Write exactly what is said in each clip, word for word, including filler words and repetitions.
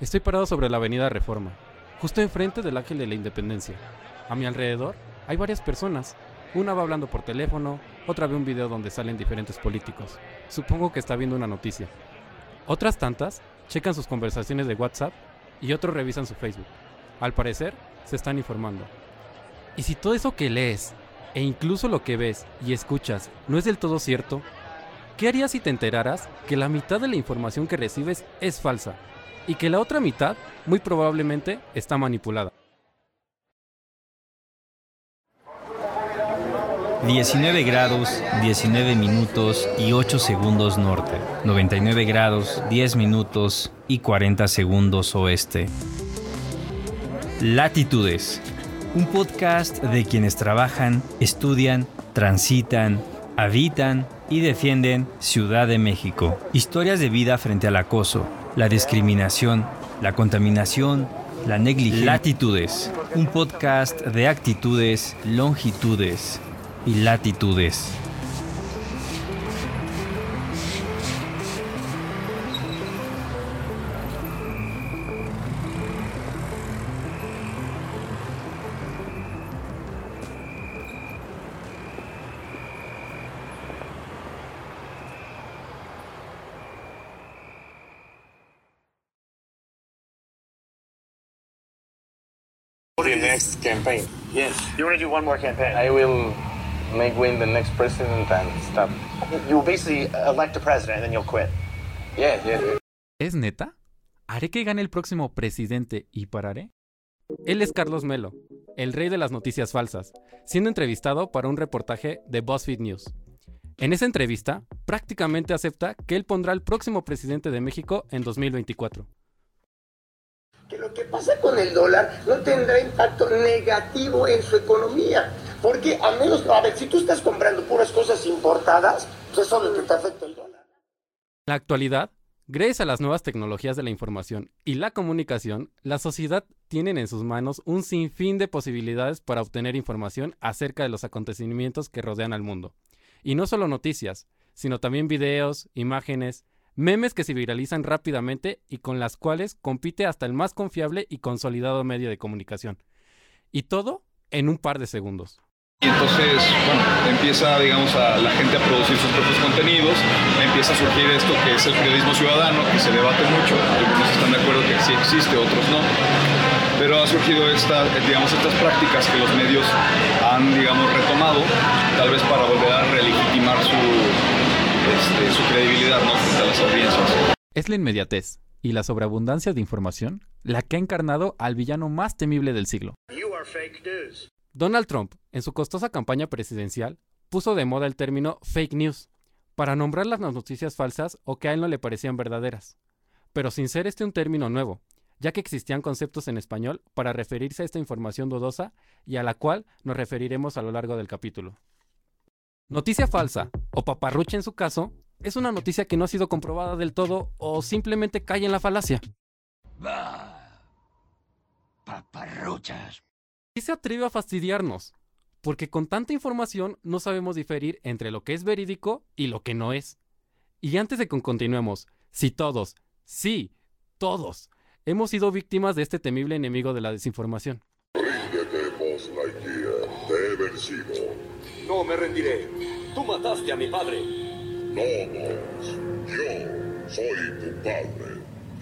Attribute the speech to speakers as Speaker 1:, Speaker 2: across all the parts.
Speaker 1: Estoy parado sobre la avenida Reforma, justo enfrente del Ángel de la Independencia. A mi alrededor hay varias personas. Una va hablando por teléfono, otra ve un video donde salen diferentes políticos. Supongo que está viendo una noticia. Otras tantas checan sus conversaciones de WhatsApp y otros revisan su Facebook. Al parecer, se están informando. Y si todo eso que lees, e incluso lo que ves y escuchas, no es del todo cierto, ¿qué harías si te enteraras que la mitad de la información que recibes es falsa y que la otra mitad, muy probablemente, está manipulada?
Speaker 2: diecinueve grados, diecinueve minutos y ocho segundos norte. noventa y nueve grados, diez minutos y cuarenta segundos oeste. Latitudes. Un podcast de quienes trabajan, estudian, transitan, habitan y defienden Ciudad de México. Historias de vida frente al acoso, la discriminación, la contaminación, la negligencia. Latitudes. Un podcast de actitudes, longitudes y latitudes.
Speaker 3: For your next campaign.
Speaker 4: Yes.
Speaker 3: You want to do one more campaign?
Speaker 4: I will make win the next president and stop.
Speaker 3: You will basically elect a president and then you'll quit.
Speaker 4: Yes, yes, yes.
Speaker 1: ¿Es neta? ¿Haré que gane el próximo presidente y pararé? Él es Carlos Melo, el rey de las noticias falsas, siendo entrevistado para un reportaje de BuzzFeed News. En esa entrevista, prácticamente acepta que él pondrá al próximo presidente de México en dos mil veinticuatro.
Speaker 5: Que lo que pasa con el dólar no tendrá impacto negativo en su economía, porque a menos, a ver, si tú estás comprando puras cosas importadas, pues eso es lo que te afecta el dólar.
Speaker 1: En la actualidad, gracias a las nuevas tecnologías de la información y la comunicación, la sociedad tiene en sus manos un sinfín de posibilidades para obtener información acerca de los acontecimientos que rodean al mundo. Y no solo noticias, sino también videos, imágenes, memes que se viralizan rápidamente y con las cuales compite hasta el más confiable y consolidado medio de comunicación. Y todo en un par de segundos.
Speaker 6: Y entonces, bueno, empieza, digamos, a la gente a producir sus propios contenidos, empieza a surgir esto que es el periodismo ciudadano, que se debate mucho, algunos están de acuerdo que sí existe, otros no, pero ha surgido esta, digamos, estas prácticas que los medios han, digamos, retomado, tal vez para volver a relegitimar su... Este, su credibilidad, ¿no?, frente a las audiencias.
Speaker 1: Es la inmediatez y la sobreabundancia de información la que ha encarnado al villano más temible del siglo.
Speaker 3: You are fake news.
Speaker 1: Donald Trump, en su costosa campaña presidencial, puso de moda el término fake news para nombrar las noticias falsas o que a él no le parecían verdaderas. Pero sin ser este un término nuevo, ya que existían conceptos en español para referirse a esta información dudosa y a la cual nos referiremos a lo largo del capítulo. Noticia falsa, o paparrucha en su caso, es una noticia que no ha sido comprobada del todo o simplemente cae en la falacia.
Speaker 7: Bah, paparruchas.
Speaker 1: ¿Qué se atreve a fastidiarnos? Porque con tanta información no sabemos diferir entre lo que es verídico y lo que no es. Y antes de que continuemos, si todos, sí, todos, hemos sido víctimas de este temible enemigo de la desinformación.
Speaker 8: Ríndete, Buzz Lightyear, te he vencido.
Speaker 9: No me rendiré. Tú mataste a mi padre.
Speaker 8: No, Buzz. Yo soy tu padre.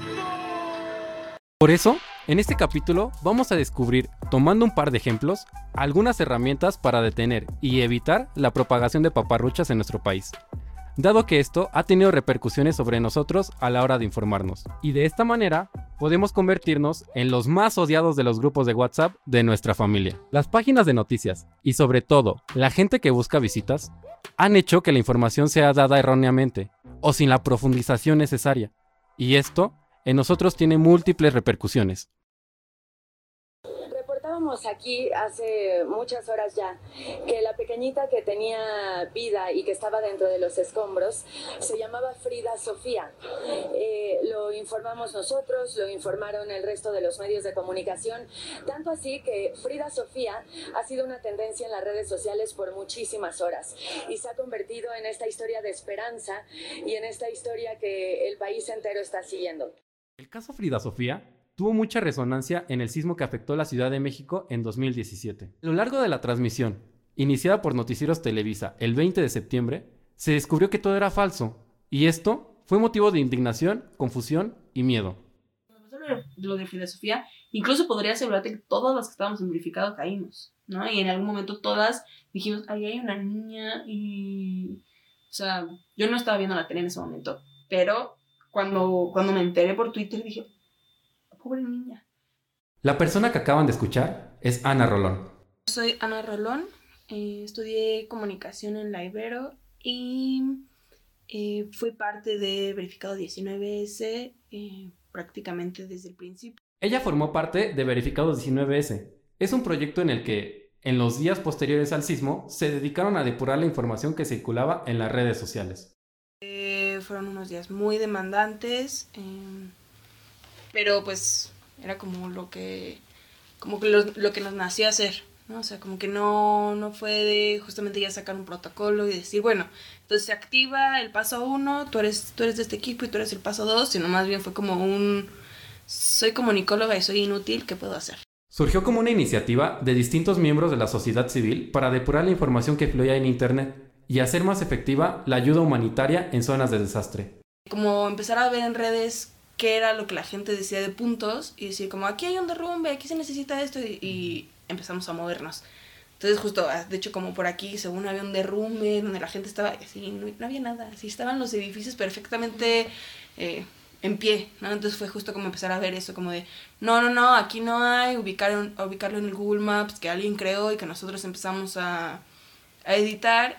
Speaker 1: Por eso, en este capítulo vamos a descubrir, tomando un par de ejemplos, algunas herramientas para detener y evitar la propagación de paparruchas en nuestro país, dado que esto ha tenido repercusiones sobre nosotros a la hora de informarnos. Y de esta manera, podemos convertirnos en los más odiados de los grupos de WhatsApp de nuestra familia. Las páginas de noticias, y sobre todo, la gente que busca visitas, han hecho que la información sea dada erróneamente, o sin la profundización necesaria. Y esto, en nosotros tiene múltiples repercusiones.
Speaker 10: Reportábamos aquí hace muchas horas ya que la pequeñita que tenía vida y que estaba dentro de los escombros se llamaba Frida Sofía. Eh, lo informamos nosotros, lo informaron el resto de los medios de comunicación, tanto así que Frida Sofía ha sido una tendencia en las redes sociales por muchísimas horas y se ha convertido en esta historia de esperanza y en esta historia que el país entero está siguiendo.
Speaker 1: El caso Frida Sofía tuvo mucha resonancia en el sismo que afectó a la Ciudad de México en dos mil diecisiete. A lo largo de la transmisión, iniciada por Noticieros Televisa el veinte de septiembre, se descubrió que todo era falso, y esto fue motivo de indignación, confusión y miedo.
Speaker 11: Lo de Frida Sofía, incluso podría asegurarte que todas las que estábamos en verificado caímos, ¿no? Y en algún momento todas dijimos, ahí hay una niña y... O sea, yo no estaba viendo la tele en ese momento, pero cuando, cuando me enteré por Twitter dije, pobre niña.
Speaker 1: La persona que acaban de escuchar es Ana Rolón.
Speaker 11: Soy Ana Rolón, eh, estudié comunicación en la Ibero y eh, fui parte de Verificado diecinueve ese eh, prácticamente desde el principio.
Speaker 1: Ella formó parte de Verificado diecinueve ese. Es un proyecto en el que, en los días posteriores al sismo, se dedicaron a depurar la información que circulaba en las redes sociales.
Speaker 11: Eh, fueron unos días muy demandantes, eh, pero pues era como lo que, como que lo, lo que nos nació hacer, ¿no? O sea, como que no, no fue de justamente ya sacar un protocolo y decir, bueno, entonces se activa el paso uno, tú eres, tú eres de este equipo y tú eres el paso dos, sino más bien fue como un, soy comunicóloga y soy inútil, ¿qué puedo hacer?
Speaker 1: Surgió como una iniciativa de distintos miembros de la sociedad civil para depurar la información que fluía en Internet y hacer más efectiva la ayuda humanitaria en zonas de desastre.
Speaker 11: Como empezar a ver en redes qué era lo que la gente decía de puntos y decir como aquí hay un derrumbe, aquí se necesita esto y, y empezamos a movernos. Entonces justo, de hecho como por aquí según había un derrumbe donde la gente estaba así, no, no había nada, así estaban los edificios perfectamente eh, en pie, ¿no? Entonces fue justo como empezar a ver eso como de no, no, no, aquí no hay, ubicar, ubicarlo en el Google Maps que alguien creó y que nosotros empezamos a, a editar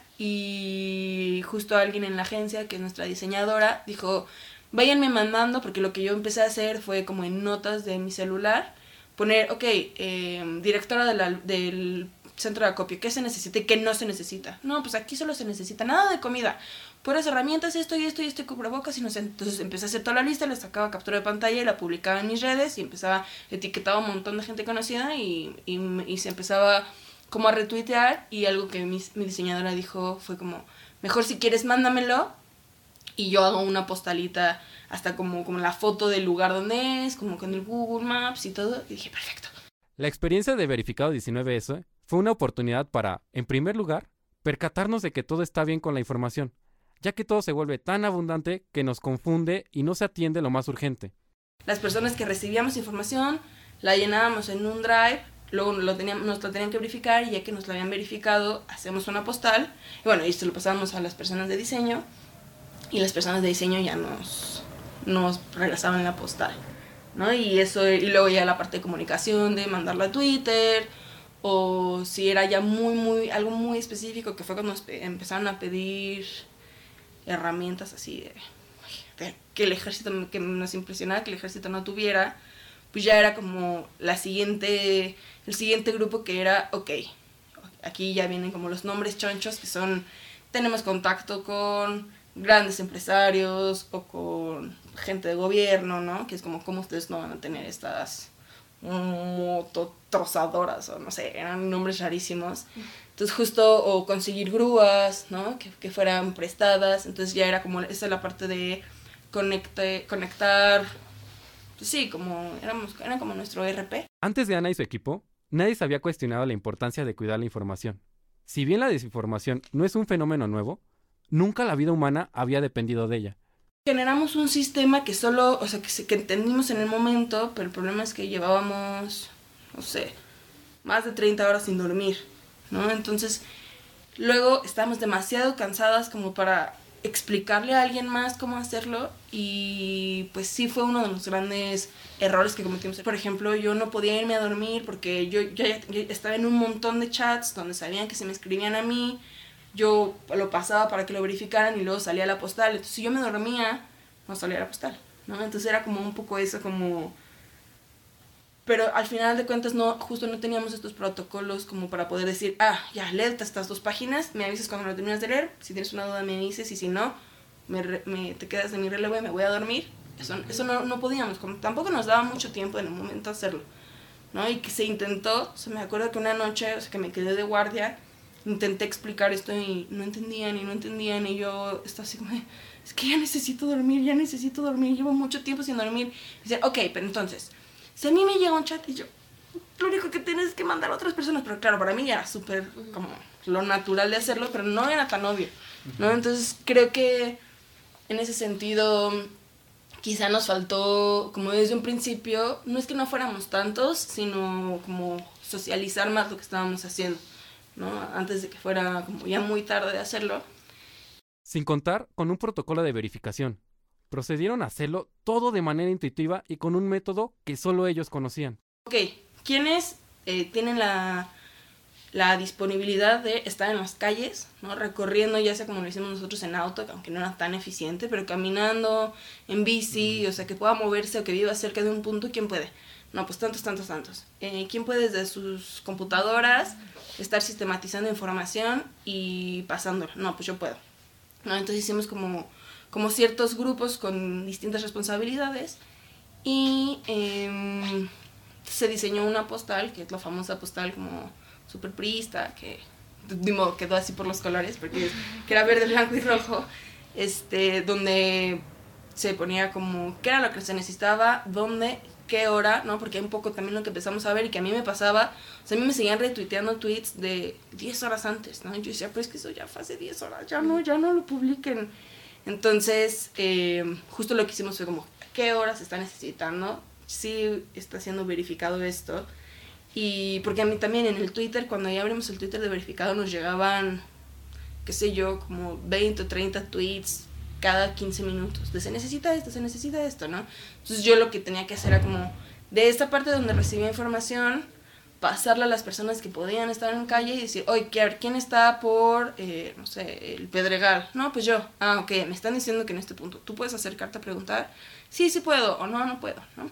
Speaker 11: y justo alguien en la agencia que es nuestra diseñadora dijo váyanme mandando, porque lo que yo empecé a hacer fue como en notas de mi celular, poner, ok, eh, directora de la, del centro de acopio, ¿qué se necesita y qué no se necesita? No, pues aquí solo se necesita nada de comida, puras herramientas, esto y esto y esto y cubrebocas, y no sé. Entonces empecé a hacer toda la lista, le sacaba captura de pantalla y la publicaba en mis redes y empezaba, etiquetaba a un montón de gente conocida y, y, y se empezaba como a retuitear y algo que mi, mi diseñadora dijo fue como, mejor si quieres mándamelo y yo hago una postalita hasta como, como la foto del lugar donde es, como con el Google Maps y todo, y dije, perfecto.
Speaker 1: La experiencia de Verificado diecinueve ese fue una oportunidad para, en primer lugar, percatarnos de que todo está bien con la información, ya que todo se vuelve tan abundante que nos confunde y no se atiende lo más urgente.
Speaker 11: Las personas que recibíamos información la llenábamos en un drive, luego lo teníamos, nos lo tenían que verificar y ya que nos lo habían verificado, hacemos una postal, y bueno, y se lo pasábamos a las personas de diseño, y las personas de diseño ya nos, nos regresaban la postal, ¿no? Y eso, y luego ya la parte de comunicación, de mandarlo a Twitter, o si era ya muy, muy, algo muy específico, que fue cuando nos empezaron a pedir herramientas así de, de que el ejército, que nos impresionaba que el ejército no tuviera, pues ya era como la siguiente, el siguiente grupo que era, ok, aquí ya vienen como los nombres chonchos que son, tenemos contacto con grandes empresarios o con gente de gobierno, ¿no? Que es como, ¿cómo ustedes no van a tener estas mototrozadoras o no sé, eran nombres rarísimos? Entonces justo, o conseguir grúas, ¿no? Que, que fueran prestadas, entonces ya era como, esa es la parte de conecte, conectar, pues sí, como, éramos, era como nuestro E R P.
Speaker 1: Antes de Ana y su equipo, nadie se había cuestionado la importancia de cuidar la información. Si bien la desinformación no es un fenómeno nuevo, nunca la vida humana había dependido de ella.
Speaker 11: Generamos un sistema que solo, o sea, que, que entendimos en el momento, pero el problema es que llevábamos, no sé, más de treinta horas sin dormir, ¿no? Entonces, luego estábamos demasiado cansadas como para explicarle a alguien más cómo hacerlo y pues sí fue uno de los grandes errores que cometimos. Por ejemplo, yo no podía irme a dormir porque yo, yo ya yo estaba en un montón de chats donde sabían que se me escribían a mí, yo lo pasaba para que lo verificaran y luego salía la postal. Entonces, si yo me dormía, no salía la postal, ¿no? Entonces era como un poco eso, como... Pero al final de cuentas, no, justo no teníamos estos protocolos como para poder decir, ah, ya, léete estas dos páginas, me avisas cuando lo terminas de leer, si tienes una duda me dices y si no, me, me, te quedas de mi relevo y me voy a dormir. Eso, eso no, no podíamos, como tampoco nos daba mucho tiempo en el momento hacerlo, ¿no? Y que se intentó, o sea, me acuerdo que una noche, o sea, que me quedé de guardia, intenté explicar esto y no entendían y no entendían y yo estaba así como, es que ya necesito dormir, ya necesito dormir, llevo mucho tiempo sin dormir. Y decían, ok, pero entonces, si a mí me llega un chat y yo, lo único que tienes es que mandar a otras personas, pero claro, para mí ya era súper como lo natural de hacerlo, pero no era tan obvio, ¿no? Entonces creo que en ese sentido quizá nos faltó, como desde un principio, no es que no fuéramos tantos, sino como socializar más lo que estábamos haciendo, ¿no? Antes de que fuera como ya muy tarde de hacerlo.
Speaker 1: Sin contar con un protocolo de verificación. Procedieron a hacerlo todo de manera intuitiva y con un método que solo ellos conocían.
Speaker 11: Ok, ¿quiénes eh, tienen la, la disponibilidad de estar en las calles, ¿no? Recorriendo, ya sea como lo hicimos nosotros en auto, aunque no era tan eficiente, pero caminando, en bici, o sea, que pueda moverse o que viva cerca de un punto? ¿Quién puede? No, pues tantos, tantos, tantos. Eh, ¿Quién puede desde sus computadoras estar sistematizando información y pasándola? No, pues yo puedo, ¿no? Entonces hicimos como, como ciertos grupos con distintas responsabilidades y eh, se diseñó una postal, que es la famosa postal como super priista, que de modo quedó así por los colores, porque que era verde, blanco y rojo, este, donde se ponía como qué era lo que se necesitaba, dónde, qué hora, ¿no? Porque hay un poco también lo que empezamos a ver y que a mí me pasaba, o sea, a mí me seguían retuiteando tweets de diez horas antes, ¿no? Y yo decía, pero es que eso ya fue hace diez horas, ya no, ya no lo publiquen. Entonces, eh, justo lo que hicimos fue como, ¿qué horas se está necesitando? Sí está siendo verificado esto. Y porque a mí también en el Twitter, cuando ya abrimos el Twitter de verificado, nos llegaban, qué sé yo, como veinte o treinta tweets cada quince minutos, de se necesita esto, se necesita esto, ¿no? Entonces yo lo que tenía que hacer era como, de esta parte donde recibía información, pasarla a las personas que podían estar en calle y decir, oye, ¿quién está por, eh, no sé, el Pedregal? No, pues yo. Ah, ok, me están diciendo que en este punto, ¿tú puedes acercarte a preguntar? Sí, sí puedo, o no, no puedo, ¿no?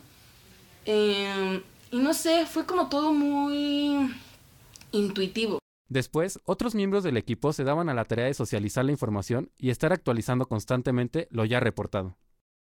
Speaker 11: Eh, y no sé, fue como todo muy intuitivo.
Speaker 1: Después, otros miembros del equipo se daban a la tarea de socializar la información y estar actualizando constantemente lo ya reportado.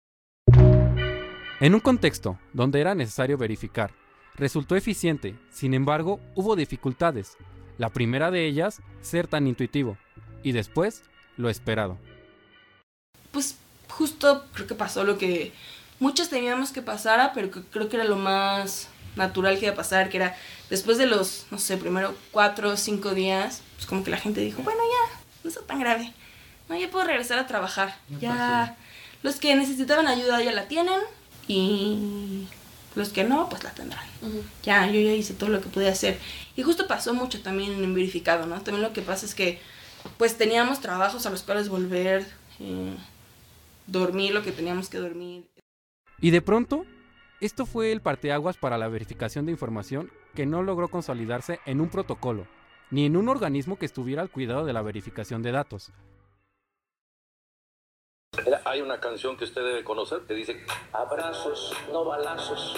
Speaker 1: En un contexto donde era necesario verificar, resultó eficiente, sin embargo, hubo dificultades. La primera de ellas, ser tan intuitivo, y después, lo esperado.
Speaker 11: Pues justo creo que pasó lo que muchos temíamos que pasara, pero que creo que era lo más natural que iba a pasar, que era después de los, no sé, primero cuatro o cinco días, pues como que la gente dijo, bueno, ya, no está tan grave, no, ya puedo regresar a trabajar, ya, los que necesitaban ayuda ya la tienen, y los que no, pues la tendrán. Uh-huh. Ya, yo ya hice todo lo que pude hacer. Y justo pasó mucho también en verificado, ¿no? También lo que pasa es que, pues teníamos trabajos a los cuales volver, eh, dormir lo que teníamos que dormir.
Speaker 1: Y de pronto, esto fue el parteaguas para la verificación de información que no logró consolidarse en un protocolo, ni en un organismo que estuviera al cuidado de la verificación de datos.
Speaker 9: Hay una canción que usted debe conocer que dice abrazos, no balazos.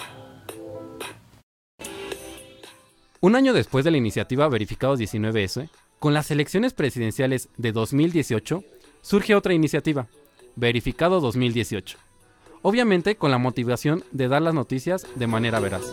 Speaker 1: Un año después de la iniciativa Verificados diecinueve ese, con las elecciones presidenciales de dos mil dieciocho, surge otra iniciativa, Verificado dos mil dieciocho. Obviamente con la motivación de dar las noticias de manera veraz.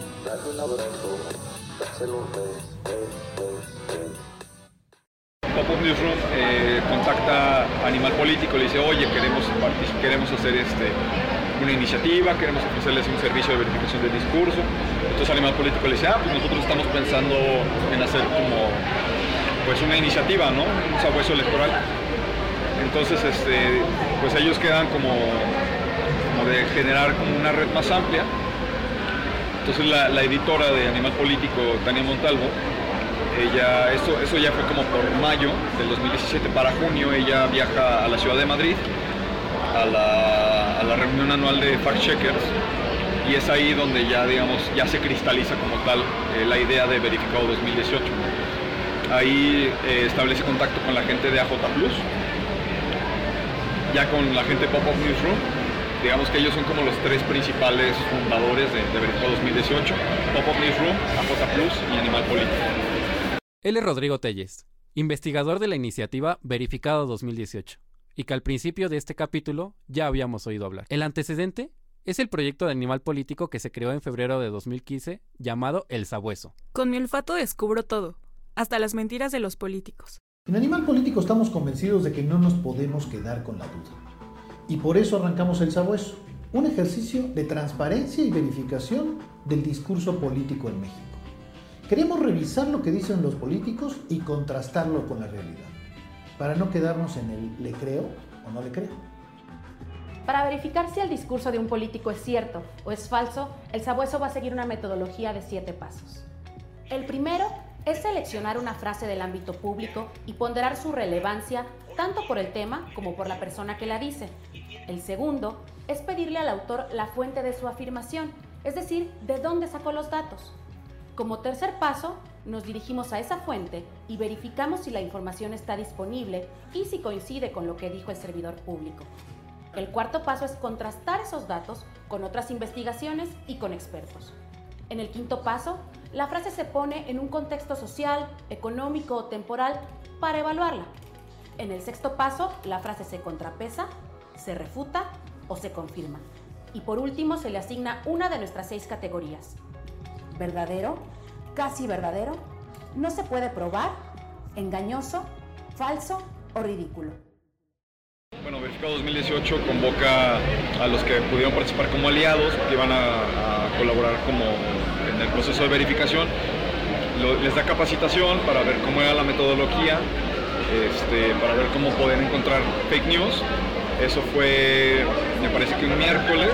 Speaker 6: Pop-Up Newsroom eh, contacta a Animal Político, le dice, oye, queremos, queremos hacer este, una iniciativa, queremos ofrecerles un servicio de verificación del discurso. Entonces Animal Político le dice, ah, pues nosotros estamos pensando en hacer como pues una iniciativa, ¿no? Un sabueso electoral. Entonces este, pues ellos quedan como, como de generar como una red más amplia. Entonces la, la editora de Animal Político, Tania Montalvo, ella, eso, eso ya fue como por mayo del dos mil diecisiete. Para junio ella viaja a la ciudad de Madrid a la, a la reunión anual de Fact Checkers, y es ahí donde ya, digamos, ya se cristaliza como tal eh, la idea de Verificado dos mil dieciocho. Ahí eh, establece contacto con la gente de A J Plus, ya con la gente de Pop-Up Newsroom. Digamos que ellos son como los tres principales fundadores de, de Verificado dos mil dieciocho, Pop-Up Newsroom, A J Plus y Animal Político.
Speaker 1: Él es Rodrigo Telles, investigador de la iniciativa Verificado dos mil dieciocho, y que al principio de este capítulo ya habíamos oído hablar. El antecedente es el proyecto de Animal Político que se creó en febrero de dos mil quince, llamado El Sabueso.
Speaker 12: Con mi olfato descubro todo. hasta las mentiras de los políticos.
Speaker 13: En Animal Político estamos convencidos de que no nos podemos quedar con la duda. Y por eso arrancamos El Sabueso, un ejercicio de transparencia y verificación del discurso político en México. Queremos revisar lo que dicen los políticos y contrastarlo con la realidad, para no quedarnos en el le creo o no le creo.
Speaker 14: Para verificar si el discurso de un político es cierto o es falso, El Sabueso va a seguir una metodología de siete pasos. El primero es seleccionar una frase del ámbito público y ponderar su relevancia tanto por el tema como por la persona que la dice. El segundo es pedirle al autor la fuente de su afirmación, es decir, de dónde sacó los datos. Como tercer paso, nos dirigimos a esa fuente y verificamos si la información está disponible y si coincide con lo que dijo el servidor público. El cuarto paso es contrastar esos datos con otras investigaciones y con expertos. En el quinto paso, la frase se pone en un contexto social, económico o temporal para evaluarla. En el sexto paso, la frase se contrapesa, se refuta o se confirma. Y por último, se le asigna una de nuestras seis categorías. Verdadero, casi verdadero, no se puede probar, engañoso, falso o ridículo.
Speaker 6: Bueno, Verificado dos mil dieciocho convoca a los que pudieron participar como aliados, que iban a, a colaborar como en el proceso de verificación. Lo, les da capacitación para ver cómo era la metodología, este, para ver cómo poder encontrar fake news. Eso fue, me parece que un miércoles,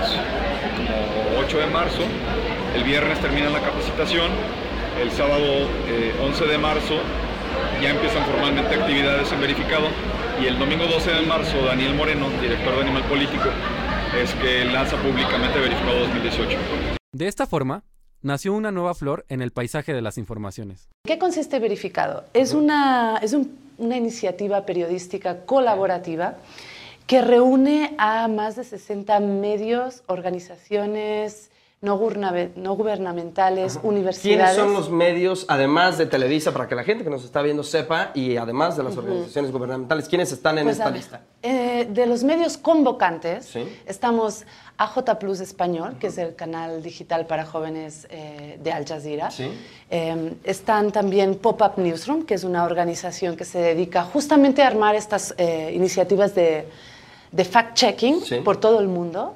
Speaker 6: como ocho de marzo. El viernes termina la capacitación. El sábado eh, once de marzo ya empiezan formalmente actividades en Verificado. Y el domingo doce de marzo, Daniel Moreno, director de Animal Político, es que lanza públicamente Verificado dos mil dieciocho.
Speaker 1: De esta forma, nació una nueva flor en el paisaje de las informaciones.
Speaker 15: ¿Qué consiste Verificado? Es una, es un, una iniciativa periodística colaborativa que reúne a más de sesenta medios, organizaciones no, no gubernamentales, Ajá. universidades.
Speaker 16: ¿Quiénes son los medios, además de Televisa, para que la gente que nos está viendo sepa, y además de las uh-huh. organizaciones gubernamentales, quiénes están en pues esta lista?
Speaker 15: Eh, de los medios convocantes, ¿Sí? estamos A J Plus Español, que es el canal digital para jóvenes eh, de Al Jazeera. ¿Sí? Eh, están también Pop-Up Newsroom, que es una organización que se dedica justamente a armar estas eh, iniciativas de, de fact-checking ¿Sí? por todo el mundo.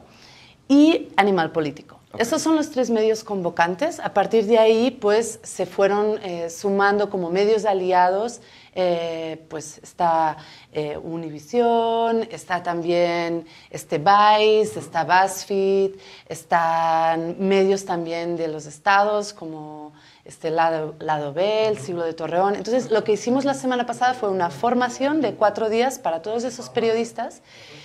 Speaker 15: Y Animal Político. Okay. Estos son los tres medios convocantes. A partir de ahí, pues, se fueron eh, sumando como medios aliados. Eh, pues está eh, Univision, está también este Vice, está BuzzFeed, están medios también de los estados como este Lado, Lado B, el Siglo de Torreón. Entonces, lo que hicimos la semana pasada fue una formación de cuatro días para todos esos periodistas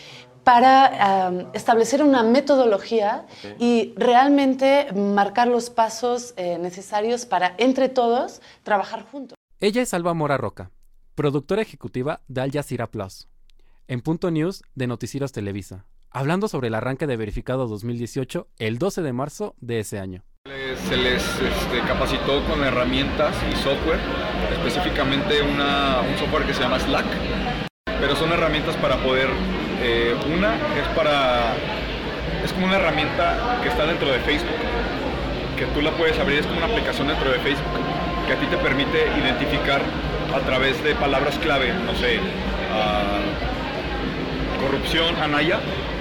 Speaker 15: para um, establecer una metodología okay. y realmente marcar los pasos eh, necesarios para, entre todos, trabajar juntos.
Speaker 1: Ella es Alba Mora Roca, productora ejecutiva de Al Jazeera Plus, en Punto News de Noticieros Televisa, hablando sobre el arranque de Verificado dos mil dieciocho el doce de marzo de ese año.
Speaker 6: Se les este, capacitó con herramientas y software, específicamente una, un software que se llama Slack, pero son herramientas para poder... Eh, una es para, es como una herramienta que está dentro de Facebook, que tú la puedes abrir, es como una aplicación dentro de Facebook, que a ti te permite identificar a través de palabras clave, no sé, uh, corrupción, Anaya,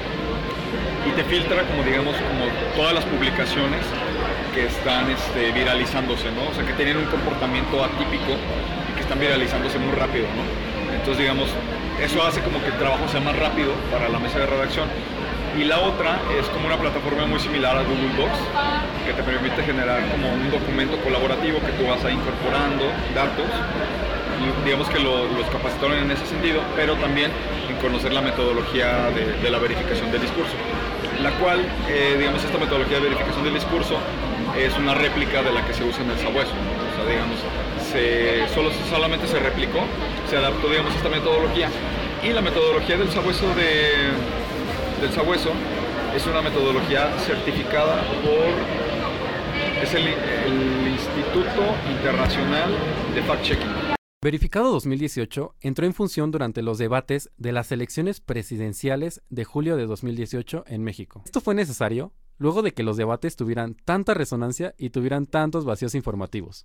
Speaker 6: y te filtra como digamos, como todas las publicaciones que están este, viralizándose, ¿no? O sea, que tienen un comportamiento atípico y que están viralizándose muy rápido, ¿no? Entonces, digamos, eso hace como que el trabajo sea más rápido para la mesa de redacción. Y la otra es como una plataforma muy similar a Google Docs, que te permite generar como un documento colaborativo que tú vas ahí incorporando datos. Y digamos que lo, los capacitaron en ese sentido, pero también en conocer la metodología de, de la verificación del discurso. La cual, eh, digamos, esta metodología de verificación del discurso es una réplica de la que se usa en el Sabueso, ¿no? O sea, digamos, se, solo, solamente se replicó, se adaptó, digamos, esta metodología. Y la metodología del Sabueso, de, del Sabueso es una metodología certificada por es el, el Instituto Internacional de Fact-Checking.
Speaker 1: Verificado dos mil dieciocho entró en función durante los debates de las elecciones presidenciales de julio de dos mil dieciocho en México. Esto fue necesario luego de que los debates tuvieran tanta resonancia y tuvieran tantos vacíos informativos,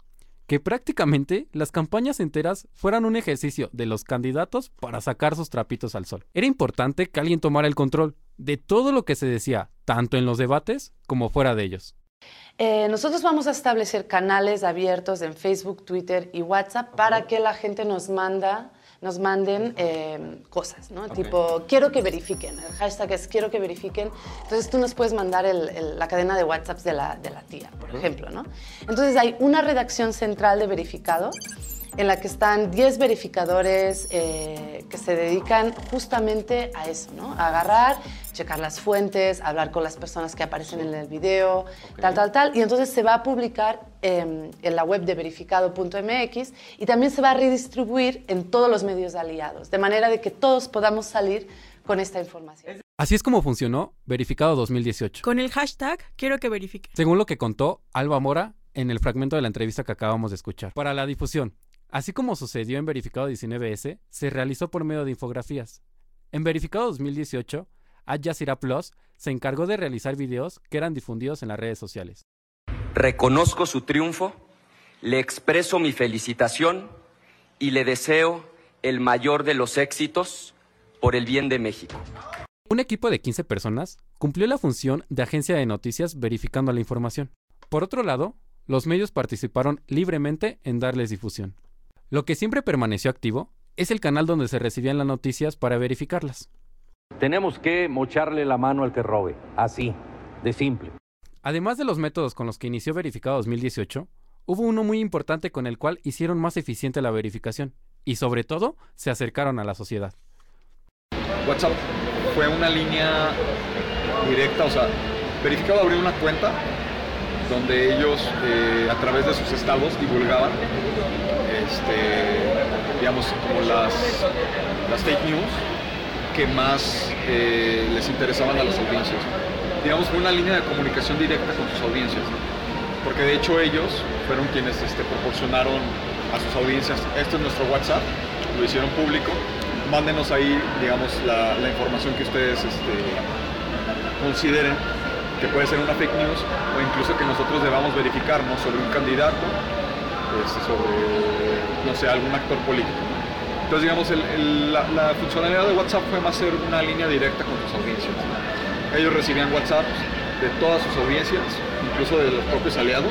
Speaker 1: que prácticamente las campañas enteras fueran un ejercicio de los candidatos para sacar sus trapitos al sol. Era importante que alguien tomara el control de todo lo que se decía, tanto en los debates como fuera de ellos.
Speaker 15: Eh, nosotros vamos a establecer canales abiertos en Facebook, Twitter y WhatsApp okay. para que la gente nos manda, nos manden eh, cosas, ¿no? Okay. Tipo, quiero que verifiquen. El hashtag es quiero que verifiquen. Entonces tú nos puedes mandar el, el, la cadena de WhatsApps de la, de la tía, por uh-huh. ejemplo, ¿no? Entonces hay una redacción central de verificado en la que están diez verificadores eh, que se dedican justamente a eso, ¿no? A agarrar, checar las fuentes, hablar con las personas que aparecen en el video, okay. tal, tal, tal. Y entonces se va a publicar eh, en la web de verificado punto m x y también se va a redistribuir en todos los medios aliados, de manera de que todos podamos salir con esta información.
Speaker 1: Así es como funcionó Verificado dos mil dieciocho.
Speaker 12: Con el hashtag quiero que verifiquen.
Speaker 1: Según lo que contó Alba Mora en el fragmento de la entrevista que acabamos de escuchar. Para la difusión, así como sucedió en Verificado diecinueve ese, se realizó por medio de infografías. En Verificado dos mil dieciocho, Al Jazeera Plus se encargó de realizar videos que eran difundidos en las redes sociales.
Speaker 17: Reconozco su triunfo, le expreso mi felicitación y le deseo el mayor de los éxitos por el bien de México.
Speaker 1: Un equipo de quince personas cumplió la función de agencia de noticias verificando la información. Por otro lado, los medios participaron libremente en darles difusión. Lo que siempre permaneció activo es el canal donde se recibían las noticias para verificarlas.
Speaker 9: Tenemos que mocharle la mano al que robe, así, de simple.
Speaker 1: Además de los métodos con los que inició Verificado dos mil dieciocho, hubo uno muy importante con el cual hicieron más eficiente la verificación y sobre todo se acercaron a la sociedad.
Speaker 6: WhatsApp fue una línea directa, o sea, Verificado abrió una cuenta donde ellos eh, a través de sus estados divulgaban este, digamos, como las, las fake news que más eh, les interesaban a las audiencias. Digamos, fue una línea de comunicación directa con sus audiencias, porque de hecho ellos fueron quienes este, proporcionaron a sus audiencias, este es nuestro WhatsApp, lo hicieron público, mándenos ahí, digamos, la, la información que ustedes este, consideren que puede ser una fake news o incluso que nosotros debamos verificar, ¿no? Sobre un candidato, pues, sobre, no sé, algún actor político, ¿no? Entonces, digamos, el, el, la, la funcionalidad de WhatsApp fue más ser una línea directa con sus audiencias. Ellos recibían WhatsApp de todas sus audiencias, incluso de los propios aliados,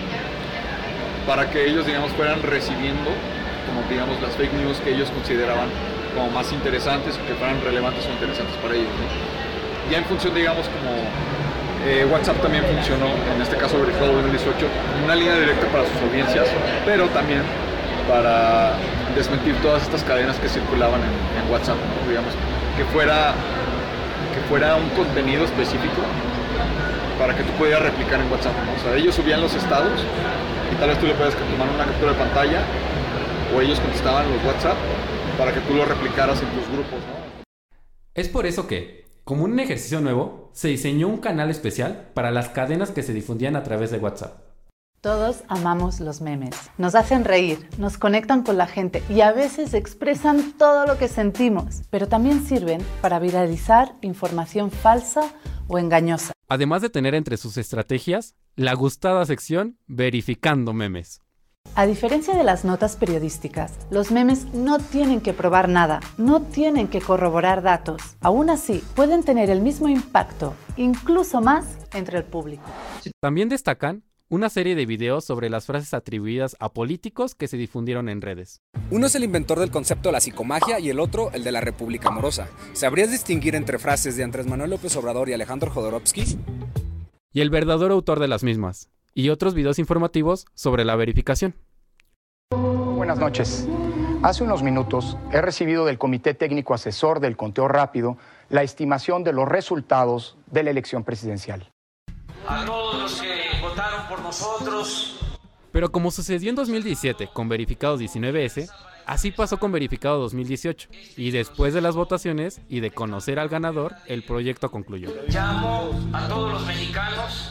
Speaker 6: para que ellos, digamos, fueran recibiendo, como, digamos, las fake news que ellos consideraban como más interesantes o que fueran relevantes o interesantes para ellos, ¿no? Ya en función, digamos, como eh, WhatsApp también funcionó, en este caso Verificado dos mil dieciocho, una línea directa para sus audiencias, pero también para desmentir todas estas cadenas que circulaban en, en WhatsApp, ¿no? Digamos, que fuera, que fuera un contenido específico para que tú pudieras replicar en WhatsApp, ¿no? O sea, ellos subían los estados y tal vez tú le puedes tomar una captura de pantalla o ellos contestaban los WhatsApp para que tú lo replicaras en tus grupos, ¿no?
Speaker 1: Es por eso que, como un ejercicio nuevo, se diseñó un canal especial para las cadenas que se difundían a través de WhatsApp.
Speaker 15: Todos amamos los memes. Nos hacen reír, nos conectan con la gente y a veces expresan todo lo que sentimos, pero también sirven para viralizar información falsa o engañosa.
Speaker 1: Además de tener entre sus estrategias la gustada sección Verificando Memes.
Speaker 15: A diferencia de las notas periodísticas, los memes no tienen que probar nada, no tienen que corroborar datos. Aún así, pueden tener el mismo impacto, incluso más, entre el público.
Speaker 1: También destacan una serie de videos sobre las frases atribuidas a políticos que se difundieron en redes.
Speaker 18: Uno es el inventor del concepto de la psicomagia y el otro el de la República Amorosa. ¿Sabrías distinguir entre frases de Andrés Manuel López Obrador y Alejandro Jodorowsky?
Speaker 1: Y el verdadero autor de las mismas, y otros videos informativos sobre la verificación.
Speaker 19: Buenas noches. Hace unos minutos he recibido del Comité Técnico Asesor del Conteo Rápido la estimación de los resultados de la elección presidencial.
Speaker 20: A todos los que votaron por nosotros.
Speaker 1: Pero como sucedió en dos mil diecisiete con Verificado diecinueve ese, así pasó con Verificado dos mil dieciocho. Y después de las votaciones y de conocer al ganador, el proyecto concluyó.
Speaker 20: Llamo a todos los mexicanos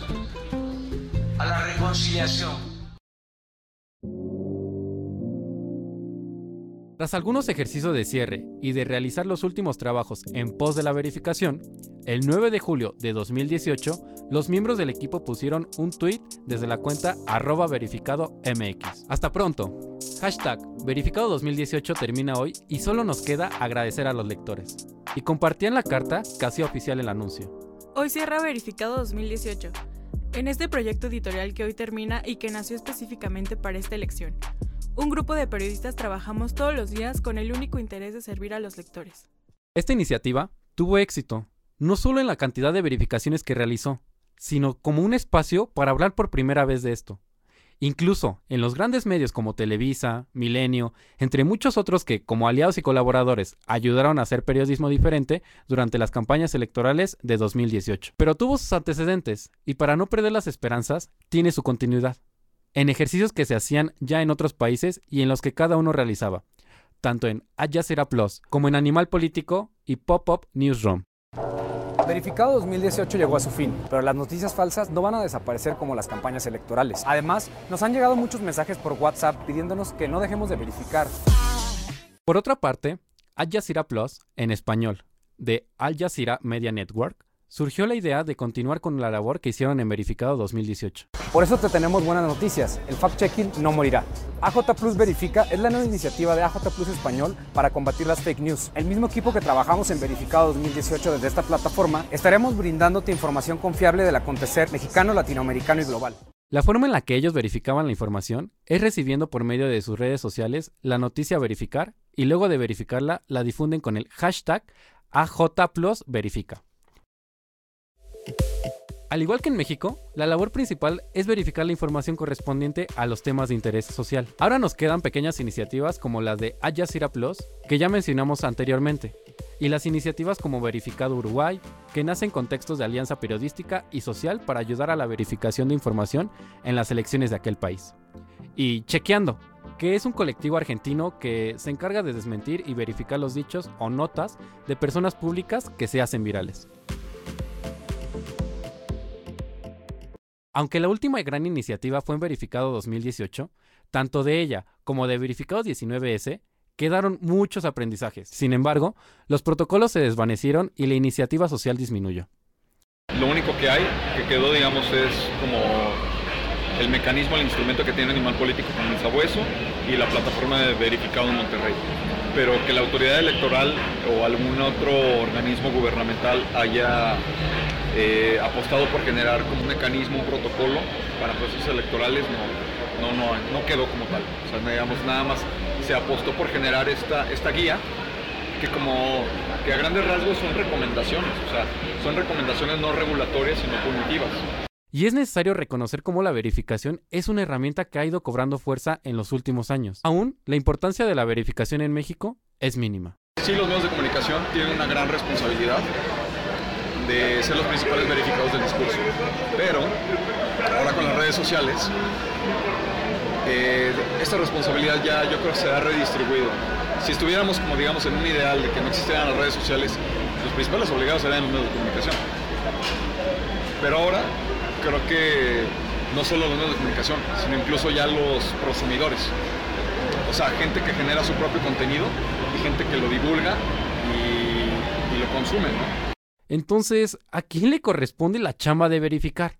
Speaker 20: a la reconciliación.
Speaker 1: Tras algunos ejercicios de cierre y de realizar los últimos trabajos en pos de la verificación, el nueve de julio de dos mil dieciocho los miembros del equipo pusieron un tweet desde la cuenta arroba verificado M X. Hasta pronto. Hashtag Verificado dos mil dieciocho termina hoy y solo nos queda agradecer a los lectores. Y compartían la carta que hacía oficial el anuncio.
Speaker 12: Hoy cierra Verificado dos mil dieciocho. En este proyecto editorial que hoy termina y que nació específicamente para esta elección. Un grupo de periodistas trabajamos todos los días con el único interés de servir a los lectores.
Speaker 1: Esta iniciativa tuvo éxito, no solo en la cantidad de verificaciones que realizó, sino como un espacio para hablar por primera vez de esto. Incluso en los grandes medios como Televisa, Milenio, entre muchos otros que, como aliados y colaboradores, ayudaron a hacer periodismo diferente durante las campañas electorales de dos mil dieciocho. Pero tuvo sus antecedentes, y para no perder las esperanzas, tiene su continuidad, en ejercicios que se hacían ya en otros países y en los que cada uno realizaba, tanto en Al Jazeera Plus como en Animal Político y Pop-Up Newsroom.
Speaker 18: Verificado dos mil dieciocho llegó a su fin, pero las noticias falsas no van a desaparecer como las campañas electorales. Además, nos han llegado muchos mensajes por WhatsApp pidiéndonos que no dejemos de verificar.
Speaker 1: Por otra parte, Al Jazeera Plus, en español, de Al Jazeera Media Network, surgió la idea de continuar con la labor que hicieron en Verificado dos mil dieciocho.
Speaker 18: Por eso te tenemos buenas noticias. El fact-checking no morirá. A J Plus Verifica es la nueva iniciativa de A J Plus Español para combatir las fake news. El mismo equipo que trabajamos en Verificado dos mil dieciocho desde esta plataforma, estaremos brindándote información confiable del acontecer mexicano, latinoamericano y global.
Speaker 1: La forma en la que ellos verificaban la información es recibiendo por medio de sus redes sociales la noticia a verificar y luego de verificarla la difunden con el hashtag A J Plus Verifica. Al igual que en México, la labor principal es verificar la información correspondiente a los temas de interés social. Ahora nos quedan pequeñas iniciativas como las de Al Jazeera Plus, que ya mencionamos anteriormente, y las iniciativas como Verificado Uruguay, que nacen con contextos de alianza periodística y social para ayudar a la verificación de información en las elecciones de aquel país. Y Chequeando, que es un colectivo argentino que se encarga de desmentir y verificar los dichos o notas de personas públicas que se hacen virales. Aunque la última gran iniciativa fue en Verificado dos mil dieciocho, tanto de ella como de Verificado diecinueve ese quedaron muchos aprendizajes. Sin embargo, los protocolos se desvanecieron y la iniciativa social disminuyó.
Speaker 6: Lo único que hay, que quedó, digamos, es como el mecanismo, el instrumento que tiene Animal Político con el Sabueso y la plataforma de Verificado en Monterrey. Pero que la autoridad electoral o algún otro organismo gubernamental haya eh, apostado por generar como un mecanismo, un protocolo para procesos electorales, no, no, no, no quedó como tal. O sea, digamos, nada más se apostó por generar esta, esta guía que como que a grandes rasgos son recomendaciones, o sea, son recomendaciones no regulatorias sino punitivas.
Speaker 1: Y es necesario reconocer cómo la verificación es una herramienta que ha ido cobrando fuerza en los últimos años. Aún, la importancia de la verificación en México es mínima.
Speaker 6: Sí, los medios de comunicación tienen una gran responsabilidad de ser los principales verificados del discurso, pero ahora con las redes sociales, eh, esta responsabilidad ya yo creo que se ha redistribuido. Si estuviéramos como digamos en un ideal de que no existieran las redes sociales, los principales obligados serían los medios de comunicación. Pero ahora creo que no solo los medios de comunicación, sino incluso ya los prosumidores. O sea, gente que genera su propio contenido y gente que lo divulga y, y lo consume, ¿no?
Speaker 1: Entonces, ¿a quién le corresponde la chamba de verificar?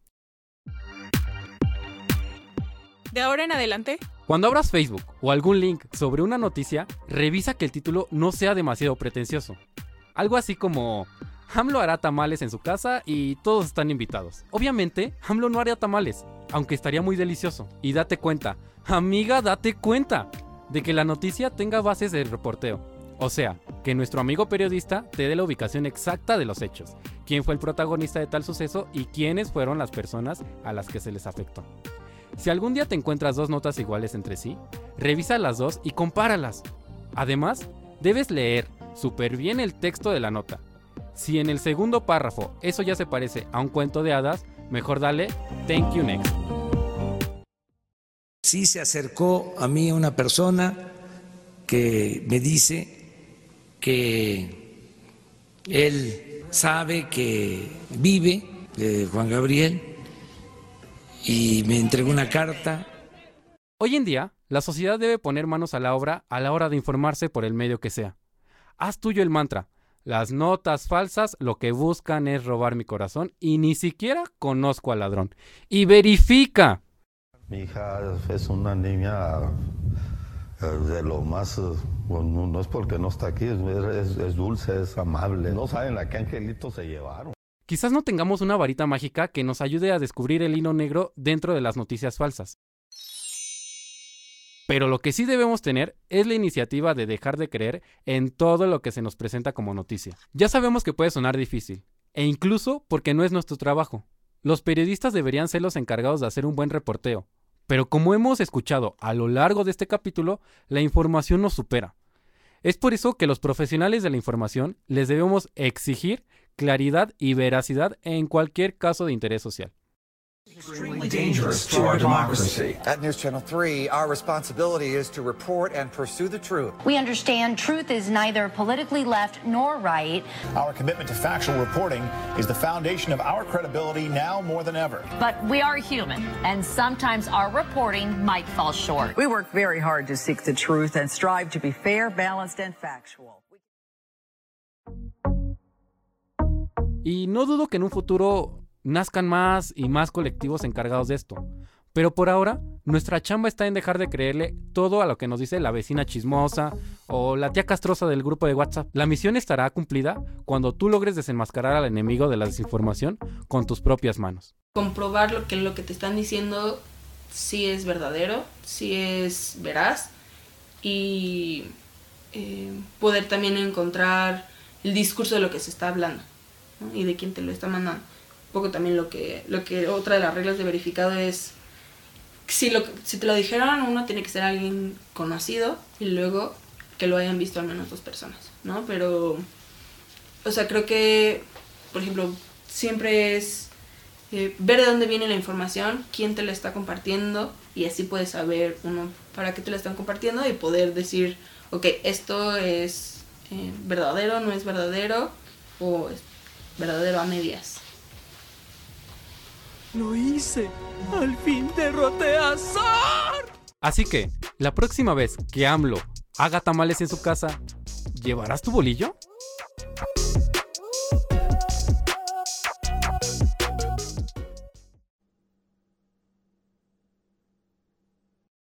Speaker 12: De ahora en adelante,
Speaker 1: cuando abras Facebook o algún link sobre una noticia, revisa que el título no sea demasiado pretencioso. Algo así como: AMLO hará tamales en su casa y todos están invitados. Obviamente, AMLO no haría tamales, aunque estaría muy delicioso. Y date cuenta, amiga, date cuenta de que la noticia tenga bases de reporteo. O sea, que nuestro amigo periodista te dé la ubicación exacta de los hechos, quién fue el protagonista de tal suceso y quiénes fueron las personas a las que se les afectó. Si algún día te encuentras dos notas iguales entre sí, revisa las dos y compáralas. Además, debes leer súper bien el texto de la nota. Si en el segundo párrafo eso ya se parece a un cuento de hadas, mejor dale thank you next.
Speaker 7: Sí se acercó a mí una persona que me dice que él sabe que vive eh, Juan Gabriel y me entregó una carta.
Speaker 1: Hoy en día, la sociedad debe poner manos a la obra a la hora de informarse por el medio que sea. Haz tuyo el mantra: Las notas falsas lo que buscan es robar mi corazón y ni siquiera conozco al ladrón. Y verifica.
Speaker 21: Mi hija es una niña de lo más, bueno, no es porque no está aquí, es, es, es dulce, es amable. No saben a qué angelito se llevaron.
Speaker 1: Quizás no tengamos una varita mágica que nos ayude a descubrir el hilo negro dentro de las noticias falsas. Pero lo que sí debemos tener es la iniciativa de dejar de creer en todo lo que se nos presenta como noticia. Ya sabemos que puede sonar difícil, e incluso porque no es nuestro trabajo. Los periodistas deberían ser los encargados de hacer un buen reporteo, pero como hemos escuchado a lo largo de este capítulo, la información nos supera. Es por eso que los profesionales de la información les debemos exigir claridad y veracidad en cualquier caso de interés social.
Speaker 22: Extremely dangerous to our democracy. At News Channel three, our responsibility is to report and pursue the truth.
Speaker 23: We understand truth is neither politically left nor right.
Speaker 22: Our commitment to factual reporting is the foundation of our credibility now more than ever.
Speaker 24: But we are human, and sometimes our reporting might fall short.
Speaker 25: We work very hard to seek the truth and strive to be fair, balanced, and factual.
Speaker 1: Y no dudo que en un futuro nazcan más y más colectivos encargados de esto. Pero por ahora, nuestra chamba está en dejar de creerle todo a lo que nos dice la vecina chismosa o la tía castrosa del grupo de WhatsApp. La misión estará cumplida cuando tú logres desenmascarar al enemigo de la desinformación con tus propias manos.
Speaker 11: Comprobar lo que, lo que te están diciendo si es verdadero, si es veraz, y eh, poder también encontrar el discurso de lo que se está hablando, ¿no? Y de quién te lo está mandando. Poco también lo que, lo que otra de las reglas de verificado es si, lo, si te lo dijeron, uno tiene que ser alguien conocido y luego que lo hayan visto al menos dos personas, ¿no? Pero, o sea, creo que, por ejemplo, siempre es eh, ver de dónde viene la información, quién te la está compartiendo, y así puedes saber uno para qué te la están compartiendo y poder decir, ok, esto es eh, verdadero, no es verdadero, o es verdadero a medias.
Speaker 26: Lo hice. Al fin derroté a Zar.
Speaker 1: Así que, la próxima vez que AMLO haga tamales en su casa, ¿llevarás tu bolillo?